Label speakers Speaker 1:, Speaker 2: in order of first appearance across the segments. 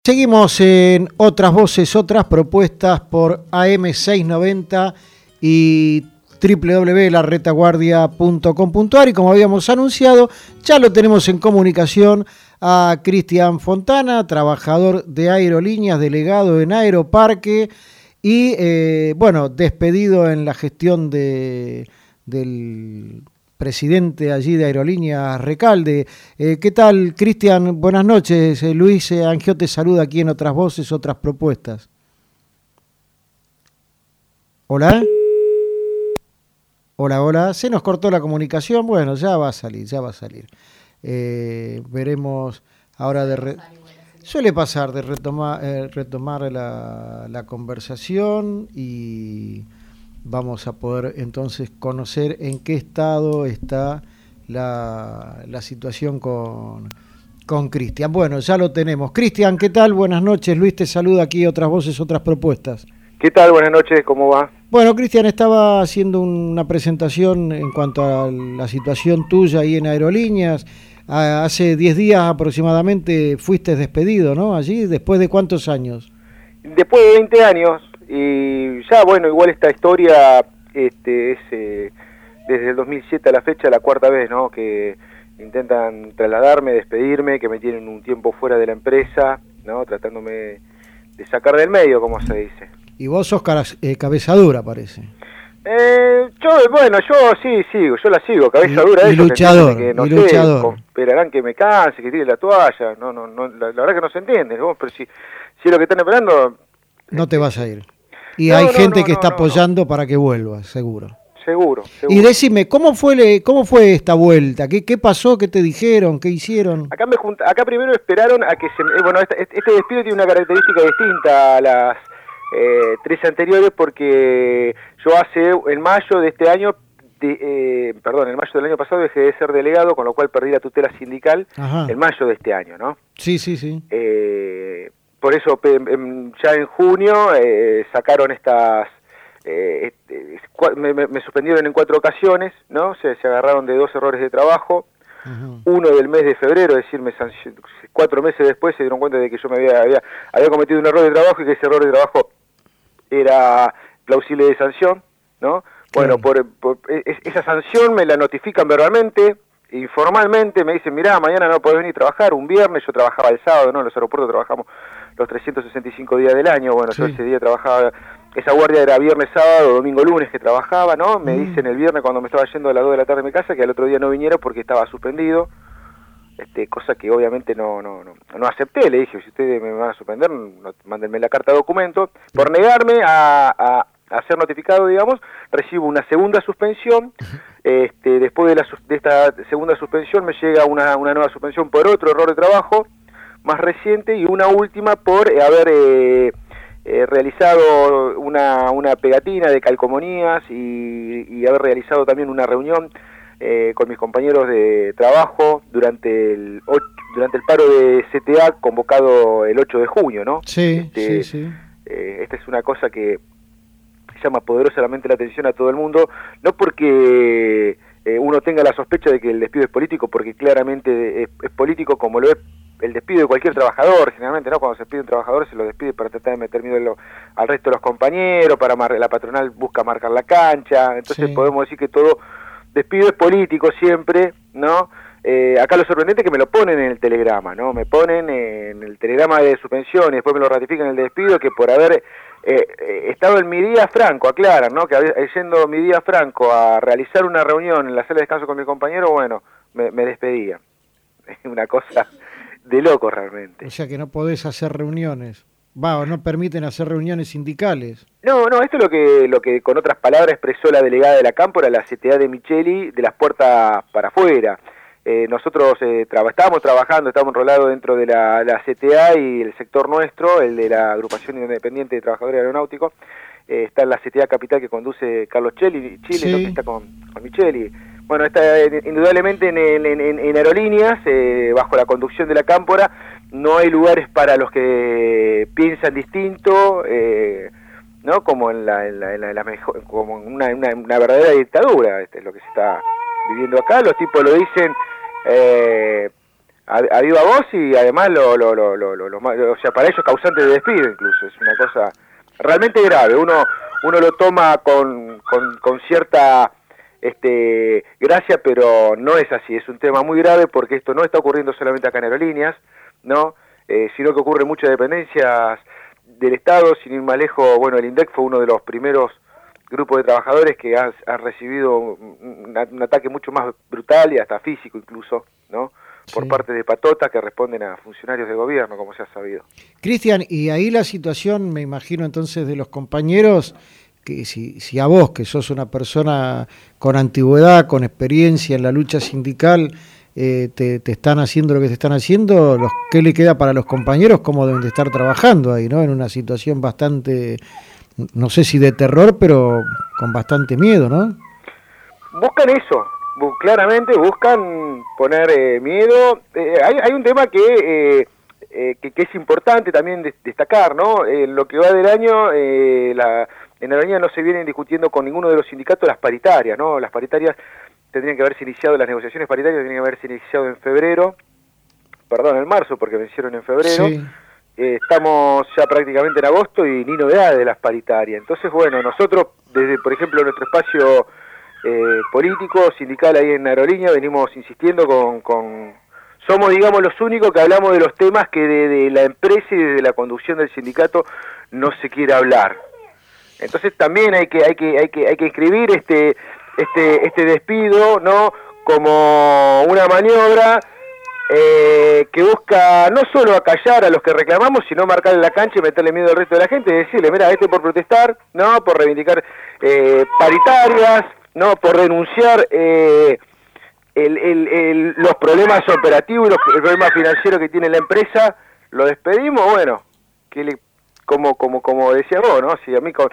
Speaker 1: Seguimos en Otras Voces, Otras Propuestas por AM690 y www.laretaguardia.com.ar, y como habíamos anunciado, ya lo tenemos en comunicación a Cristian Fontana, trabajador de Aerolíneas, delegado en Aeroparque y despedido en la gestión del presidente allí de Aerolíneas, Recalde. ¿Qué tal, Cristian? Buenas noches. Luis Angio te saluda aquí en Otras Voces, Otras Propuestas. ¿Hola? Hola. Se nos cortó la comunicación. Bueno, ya va a salir. Veremos ahora suele pasar de retomar la conversación y vamos a poder entonces conocer en qué estado está la situación con Cristian. Bueno, ya lo tenemos. Cristian, ¿qué tal? Buenas noches. Luis te saluda aquí, Otras Voces, Otras Propuestas.
Speaker 2: ¿Qué tal? Buenas noches, ¿cómo va?
Speaker 1: Bueno, Cristian, estaba haciendo una presentación en cuanto a la situación tuya ahí en Aerolíneas. Hace 10 días aproximadamente fuiste despedido, ¿no? Allí, ¿después de cuántos años?
Speaker 2: Después de 20 años. Y ya, bueno, igual esta historia es desde el 2007 a la fecha la cuarta vez, ¿no? Que intentan trasladarme, despedirme, que me tienen un tiempo fuera de la empresa, ¿no? Tratándome de sacar del medio, como se dice.
Speaker 1: Y vos sos cabeza dura, parece.
Speaker 2: Yo sí sigo, yo la sigo, cabeza dura.
Speaker 1: Y luchador,
Speaker 2: que no
Speaker 1: luchador.
Speaker 2: Esperarán que me canse, que tire la toalla. No, la verdad que no se entiende, ¿no? Pero si es lo que están esperando...
Speaker 1: No te vas a ir. Y hay gente que está apoyando para que vuelvas, seguro.
Speaker 2: Seguro.
Speaker 1: Y decime, ¿cómo fue esta vuelta? ¿Qué pasó? ¿Qué te dijeron? ¿Qué hicieron?
Speaker 2: Acá primero esperaron a que este despido tiene una característica distinta a las 3 anteriores, porque yo en mayo de este año, en mayo del año pasado dejé de ser delegado, con lo cual perdí la tutela sindical. Ajá. En mayo de este año, ¿no?
Speaker 1: Sí.
Speaker 2: Por eso ya en junio sacaron estas... me suspendieron en 4 ocasiones, ¿no? Se agarraron de 2 errores de trabajo. Uh-huh. Uno del mes de febrero, es decir, 4 meses después se dieron cuenta de que yo me había cometido un error de trabajo y que ese error de trabajo era plausible de sanción, ¿no? Bueno, esa sanción me la notifican verbalmente, informalmente, me dicen, mirá, mañana no podés venir a trabajar, un viernes. Yo trabajaba el sábado, ¿no? En los aeropuertos trabajamos los 365 días del año. Bueno, sí. Yo ese día trabajaba, esa guardia era viernes, sábado, domingo, lunes que trabajaba, ¿no? Me dicen el viernes cuando me estaba yendo a las 2 de la tarde de mi casa que al otro día no viniera porque estaba suspendido, cosa que obviamente no acepté. Le dije, si ustedes me van a suspender, mándenme la carta de documento. Por negarme a ser notificado, digamos, recibo una segunda suspensión. Después de esta segunda suspensión me llega una nueva suspensión por otro error de trabajo más reciente, y una última por haber realizado una pegatina de calcomanías y haber realizado también una reunión con mis compañeros de trabajo durante el paro de CTA convocado el 8 de junio, ¿no?
Speaker 1: Sí.
Speaker 2: Esta es una cosa que llama poderosamente la atención a todo el mundo, no porque uno tenga la sospecha de que el despido es político, porque claramente es político, como lo es el despido de cualquier trabajador. Generalmente, ¿no? Cuando se despide un trabajador, se lo despide para tratar de meter miedo al resto de los compañeros, la patronal busca marcar la cancha. Entonces podemos decir que todo despido es político siempre, ¿no? Acá lo sorprendente es que me lo ponen en el telegrama, ¿no? Me ponen en el telegrama de suspensión y después me lo ratifican en el despido, que por haber estado en mi día franco, aclaran, ¿no? Que yendo mi día franco a realizar una reunión en la sala de descanso con mi compañero, bueno, me despedía. Es una cosa de loco realmente.
Speaker 1: O sea que no podés hacer reuniones. No permiten hacer reuniones sindicales.
Speaker 2: No, esto es lo que con otras palabras expresó la delegada de la Cámpora, la CTA de Micheli, de las puertas para afuera. Nosotros estábamos enrolados dentro de la CTA y el sector nuestro, el de la Agrupación Independiente de Trabajadores Aeronáuticos. Está en la CTA Capital que conduce Carlos Chile, sí. Donde está con Micheli. Bueno, está indudablemente en Aerolíneas, bajo la conducción de la Cámpora. No hay lugares para los que piensan distinto, ¿no? Como como una verdadera dictadura. Es lo que se está viviendo acá. Los tipos lo dicen a viva voz y además o sea, para ellos causante de despido incluso. Es una cosa realmente grave. Uno lo toma con cierta gracia, pero no es así. Es un tema muy grave porque esto no está ocurriendo solamente acá en Aerolíneas, ¿no? Sino que ocurre en muchas dependencias del Estado. Sin ir más lejos, bueno, el INDEC fue uno de los primeros grupos de trabajadores que ha recibido un ataque mucho más brutal y hasta físico incluso, ¿no? Por parte de patotas que responden a funcionarios de gobierno, como se ha sabido.
Speaker 1: Cristian, y ahí la situación, me imagino entonces, de los compañeros, que si a vos, que sos una persona con antigüedad, con experiencia en la lucha sindical, te están haciendo lo que te están haciendo, ¿qué le queda para los compañeros? ¿Cómo deben de estar trabajando ahí, no? En una situación bastante, no sé si de terror, pero con bastante miedo, ¿no?
Speaker 2: Buscan eso, claramente buscan poner miedo. Hay un tema que es importante también destacar, ¿no? Lo que va del año, en Aerolínea no se vienen discutiendo con ninguno de los sindicatos las paritarias, ¿no? Las paritarias tendrían que haberse iniciado, las negociaciones paritarias tendrían que haberse iniciado en marzo, porque vencieron en febrero. Sí. Estamos ya prácticamente en agosto y ni novedades de las paritarias. Entonces, bueno, nosotros, desde, por ejemplo, nuestro espacio político, sindical ahí en Aerolínea, venimos insistiendo somos, digamos, los únicos que hablamos de los temas que de la empresa y desde la conducción del sindicato no se quiere hablar. Entonces también hay que escribir este despido, ¿no? Como una maniobra que busca no solo acallar a los que reclamamos, sino marcarle la cancha y meterle miedo al resto de la gente y decirle, mira, por protestar, ¿no? Por reivindicar paritarias, ¿no? Por denunciar los problemas operativos y el problema financiero que tiene la empresa, lo despedimos. Bueno, como decías vos, ¿no? Si a mí con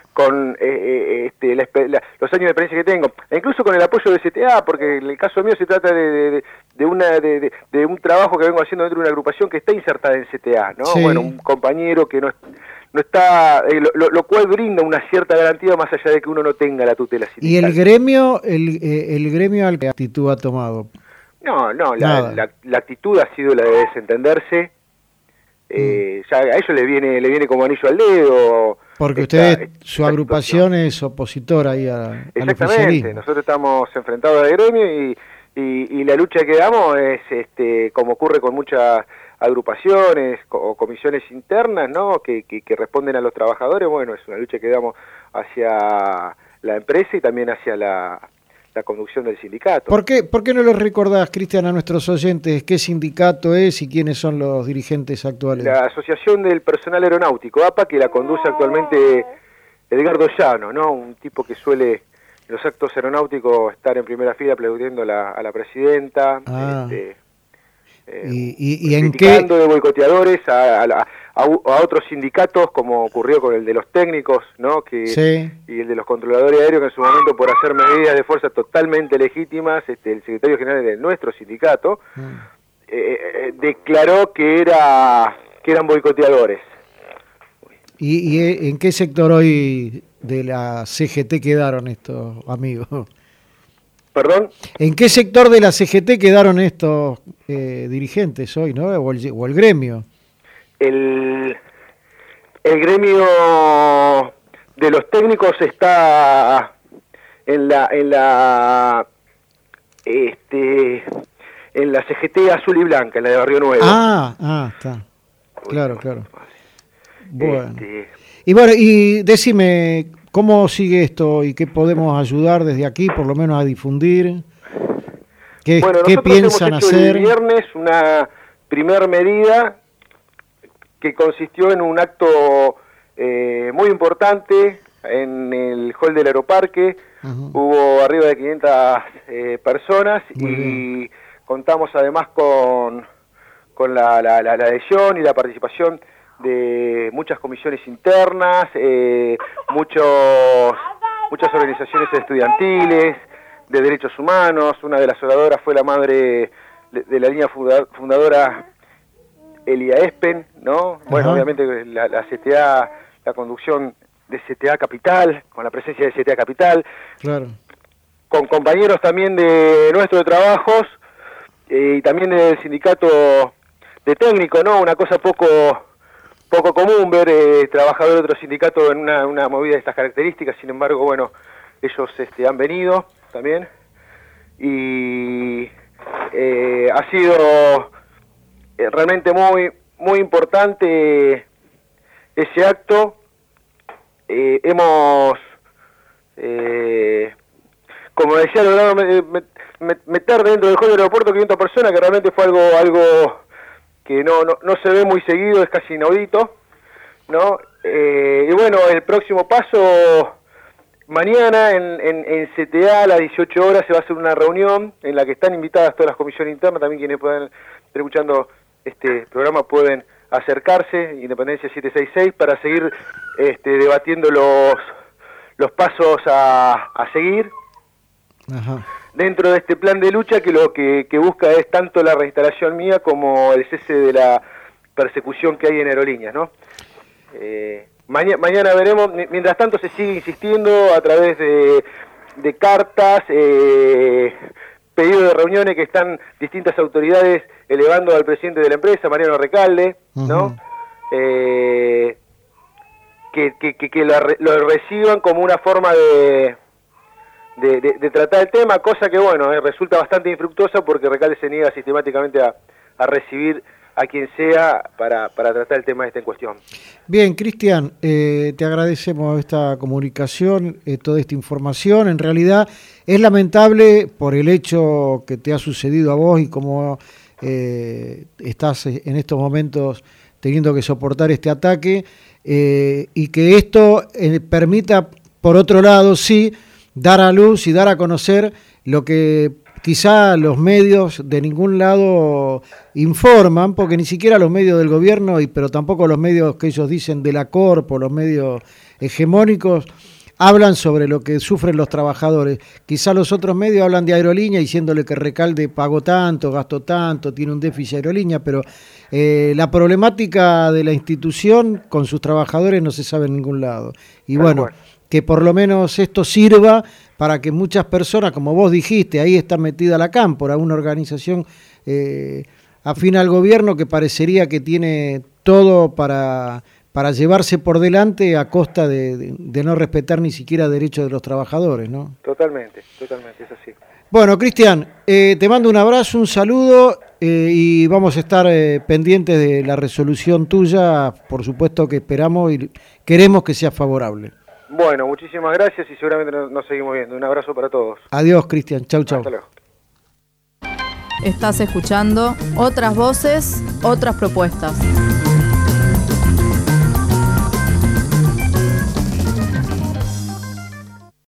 Speaker 2: los años de experiencia que tengo, e incluso con el apoyo de CTA, porque en el caso mío se trata de un trabajo que vengo haciendo dentro de una agrupación que está insertada en CTA, ¿no? Sí. Bueno, un compañero que no está, lo cual brinda una cierta garantía más allá de que uno no tenga la tutela sindical.
Speaker 1: ¿Y el gremio qué actitud ha tomado?
Speaker 2: No, la actitud ha sido la de desentenderse. Ya a ellos le viene como anillo al dedo.
Speaker 1: Porque su agrupación es opositora ahí al
Speaker 2: Exactamente, nosotros estamos enfrentados al gremio y la lucha que damos es, como ocurre con muchas agrupaciones o comisiones internas, ¿no? Que responden a los trabajadores. Bueno, es una lucha que damos hacia la empresa y también hacia la conducción del sindicato.
Speaker 1: ¿Por qué no los recordás, Cristian, a nuestros oyentes qué sindicato es y quiénes son los dirigentes actuales?
Speaker 2: La Asociación del Personal Aeronáutico, APA, que la conduce actualmente Edgardo Llano, ¿no? Un tipo que suele en los actos aeronáuticos estar en primera fila aplaudiendo a la presidenta,
Speaker 1: ¿Y en
Speaker 2: criticando de boicoteadores a otros sindicatos, como ocurrió con el de los técnicos, ¿no? Sí. Y el de los controladores aéreos, que en su momento, por hacer medidas de fuerza totalmente legítimas, el secretario general de nuestro sindicato declaró que eran boicoteadores.
Speaker 1: ¿Y en qué sector hoy de la CGT quedaron estos amigos?
Speaker 2: ¿Perdón?
Speaker 1: ¿En qué sector de la CGT quedaron estos dirigentes hoy, no? O el gremio.
Speaker 2: El gremio de los técnicos está en la CGT azul y blanca, en la de Barrio Nuevo.
Speaker 1: Está. Claro. Bueno. Y decime, ¿cómo sigue esto y qué podemos ayudar desde aquí, por lo menos a difundir? ¿Qué piensan hacer?
Speaker 2: El viernes una primer medida que consistió en un acto muy importante en el hall del Aeroparque. Hubo arriba de 500 personas y contamos además con la adhesión y la participación de muchas comisiones internas, muchas organizaciones estudiantiles, de derechos humanos. Una de las oradoras fue la madre de la línea fundadora Elia Espen, ¿no? Bueno, obviamente la CTA, la conducción de CTA Capital, con la presencia de CTA Capital,
Speaker 1: claro,
Speaker 2: con compañeros también de nuestros trabajos, y también el sindicato de técnico, ¿no? Una cosa poco común ver trabajadores de otro sindicato en una movida de estas características. Sin embargo, bueno, ellos han venido también y ha sido realmente muy importante ese acto. Hemos, como decía, logrado meter dentro del hall del aeropuerto 500 personas, que realmente fue algo que no se ve muy seguido, es casi inaudito, ¿no? Y bueno, el próximo paso, mañana en CTA a las 18 horas se va a hacer una reunión en la que están invitadas todas las comisiones internas. También quienes puedan estar escuchando este programa pueden acercarse, Independencia 766, para seguir debatiendo los pasos a seguir. Ajá. Dentro de este plan de lucha, que lo que busca es tanto la reinstalación mía como el cese de la persecución que hay en Aerolíneas, ¿no? Mañana veremos. Mientras tanto se sigue insistiendo a través de cartas, pedidos de reuniones que están distintas autoridades elevando al presidente de la empresa, Mariano Recalde, ¿no? Que lo reciban como una forma de tratar el tema, cosa que, bueno, resulta bastante infructuosa porque Recalde se niega sistemáticamente a recibir a quien sea para tratar el tema en cuestión.
Speaker 1: Bien, Cristian, te agradecemos esta comunicación, toda esta información. En realidad es lamentable por el hecho que te ha sucedido a vos y cómo estás en estos momentos teniendo que soportar este ataque, y que esto permita, por otro lado, sí, dar a luz y dar a conocer lo que quizá los medios de ningún lado informan, porque ni siquiera los medios del gobierno, pero tampoco los medios que ellos dicen de la Corpo, los medios hegemónicos, hablan sobre lo que sufren los trabajadores. Quizá los otros medios hablan de Aerolínea diciéndole que Recalde pagó tanto, gastó tanto, tiene un déficit Aerolínea, pero la problemática de la institución con sus trabajadores no se sabe en ningún lado. Y bueno, que por lo menos esto sirva para que muchas personas, como vos dijiste, ahí está metida la Cámpora, una organización afín al gobierno que parecería que tiene todo para llevarse por delante a costa de no respetar ni siquiera derechos de los trabajadores, ¿no?
Speaker 2: Totalmente, es así.
Speaker 1: Bueno, Cristian, te mando un abrazo, un saludo, y vamos a estar pendientes de la resolución tuya. Por supuesto que esperamos y queremos que sea favorable.
Speaker 2: Bueno, muchísimas gracias y seguramente nos seguimos viendo. Un abrazo para todos.
Speaker 1: Adiós, Cristian. Chau, chau.
Speaker 2: Hasta luego.
Speaker 3: Estás escuchando Otras Voces, Otras Propuestas.